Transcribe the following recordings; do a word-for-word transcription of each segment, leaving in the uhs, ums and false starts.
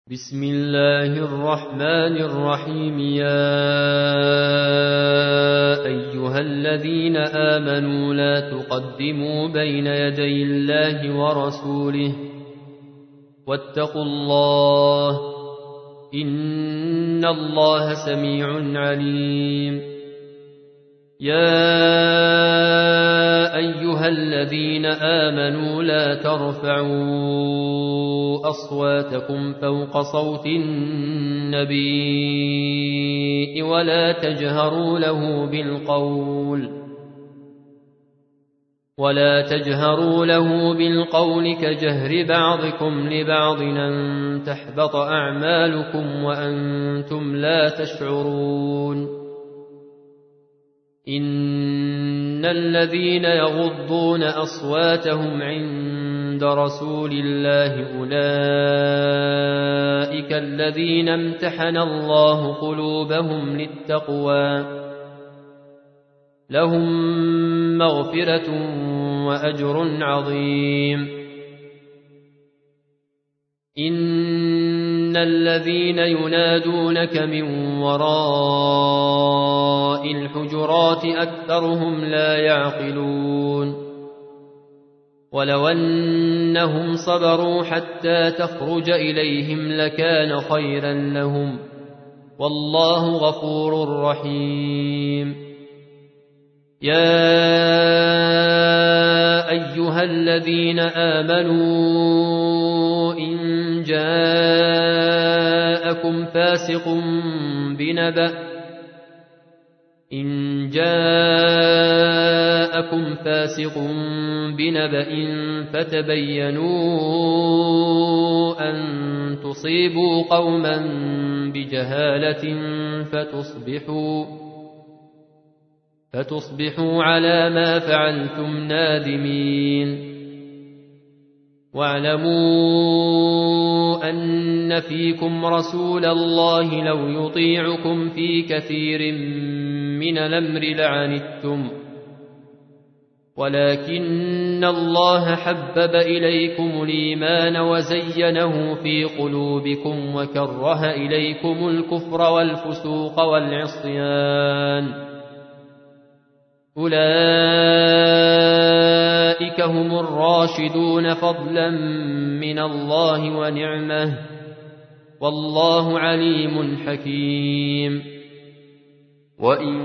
بسم الله الرحمن الرحيم. يا أيها الذين آمنوا لا تقدموا بين يدي الله ورسوله واتقوا الله إن الله سميع عليم. يا أيها الذين آمنوا لا ترفعوا أصواتكم فوق صوت النبي ولا تجهروا له بالقول ولا تجهروا له بالقول كجهر بعضكم لبعض أن تحبط أعمالكم وأنتم لا تشعرون. إن الذين يغضون أصواتهم عند رسول الله أولئك الذين امتحن الله قلوبهم للتقوى لهم مغفرة وأجر عظيم. إن الذين ينادونك من وراء الحجرات أكثرهم لا يعقلون. ولو أنهم صبروا حتى تخرج إليهم لكان خيرا لهم والله غفور رحيم. يا أيها الذين آمنوا إن جاءكم فاسق بنبأ إن جاءكم فاسق بنبأ فتبينوا أن تصيبوا قوما بجهالة فتصبحوا فتصبحوا على ما فعلتم نادمين. واعلموا أن فيكم رسول الله لو يطيعكم في كثير من الأمر لعنتم ولكن الله حبب إليكم الإيمان وزينه في قلوبكم وكره إليكم الكفر والفسوق والعصيان أولئك هم الراشدون فضلا من الله ونعمه والله عليم حكيم. وإن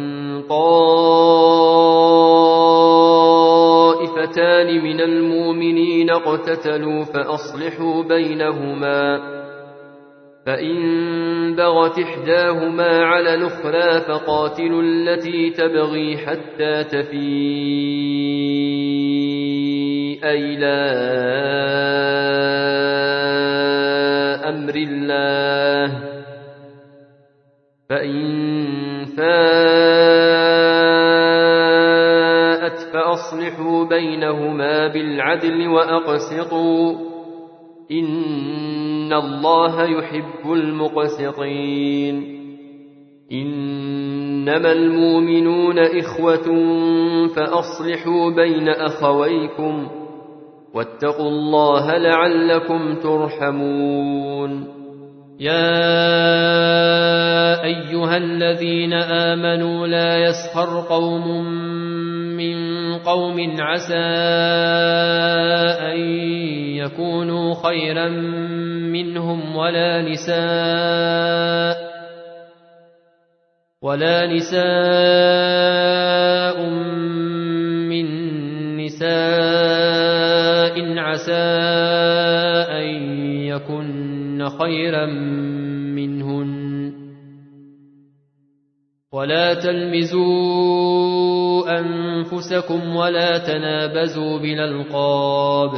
طائفتان من المؤمنين اقتتلوا فأصلحوا بينهما فإن بغت إحداهما على الأخرى فقاتلوا التي تبغي حتى تفيء إلى أمر الله فإن فاءت فأصلحوا بينهما بالعدل وأقسطوا إن الله يحب المقسطين. إنما المؤمنون إخوة فأصلحوا بين أخويكم واتقوا الله لعلكم ترحمون. يا أيها الذين آمنوا لا يسخر قوم من قوم عسى أن يكونوا خيرا منهم ولا نساء ولا نساء من نساء عسى أن يكن خيرا منهن ولا تلمزوا أنفسكم ولا تنابزوا بالألقاب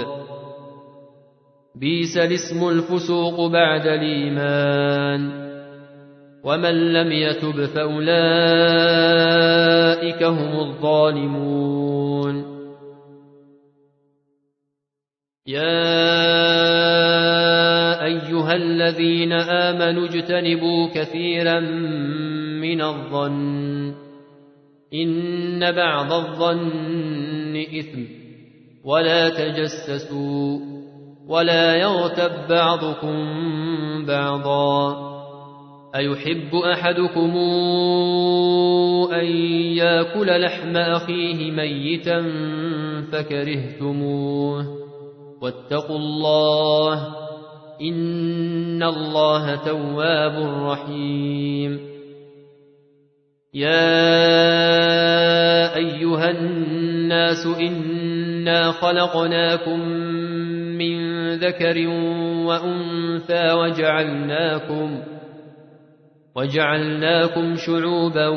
بئس الاسم الفسوق بعد الإيمان ومن لم يتب فأولئك هم الظالمون. يا أيها الذين آمنوا اجتنبوا كثيرا من الظن إن بعض الظن إثم ولا تجسسوا ولا يغتب بعضكم بعضا أيحب أحدكم أن يأكل لحم أخيه ميتا فكرهتموه واتقوا الله إن الله تواب رحيم يا أيها الناس إنا خلقناكم من ذكر وأنثى وجعلناكم وجعلناكم شعوبا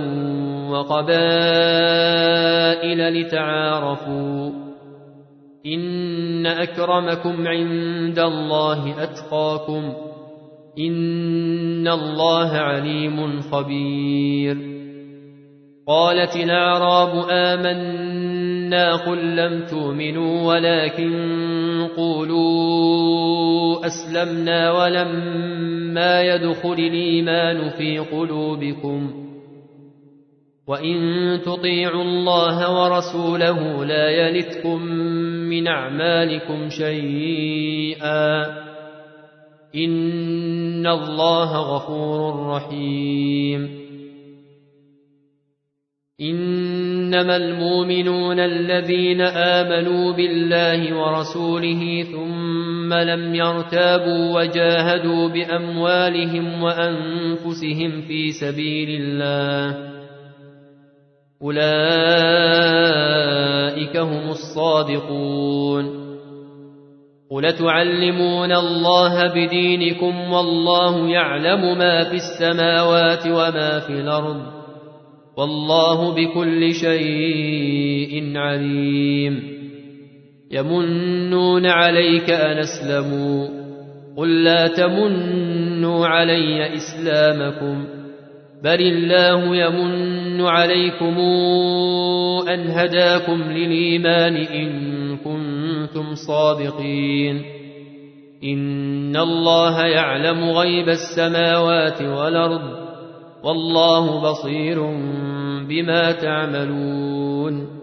وقبائل لتعارفوا إن أكرمكم عند الله أتقاكم إن الله عليم خبير قالت الأعراب آمنا قل لم تؤمنوا ولكن قولوا أسلمنا ولما يدخل الإيمان في قلوبكم وإن تطيعوا الله ورسوله لا يلتكم من أعمالكم شيئا إن الله غفور رحيم إنما المؤمنون الذين آمنوا بالله ورسوله ثم لم يرتابوا وجاهدوا بأموالهم وأنفسهم في سبيل الله أولئك هم الصادقون قل تعلمون الله بدينكم والله يعلم ما في السماوات وما في الأرض والله بكل شيء عليم يمنون عليك أن أسلموا قل لا تمنوا علي إسلامكم بل الله يمن عليكم أن هداكم للإيمان إن كنتم صادقين إن الله يعلم غيب السماوات والأرض والله بصير بما تعملون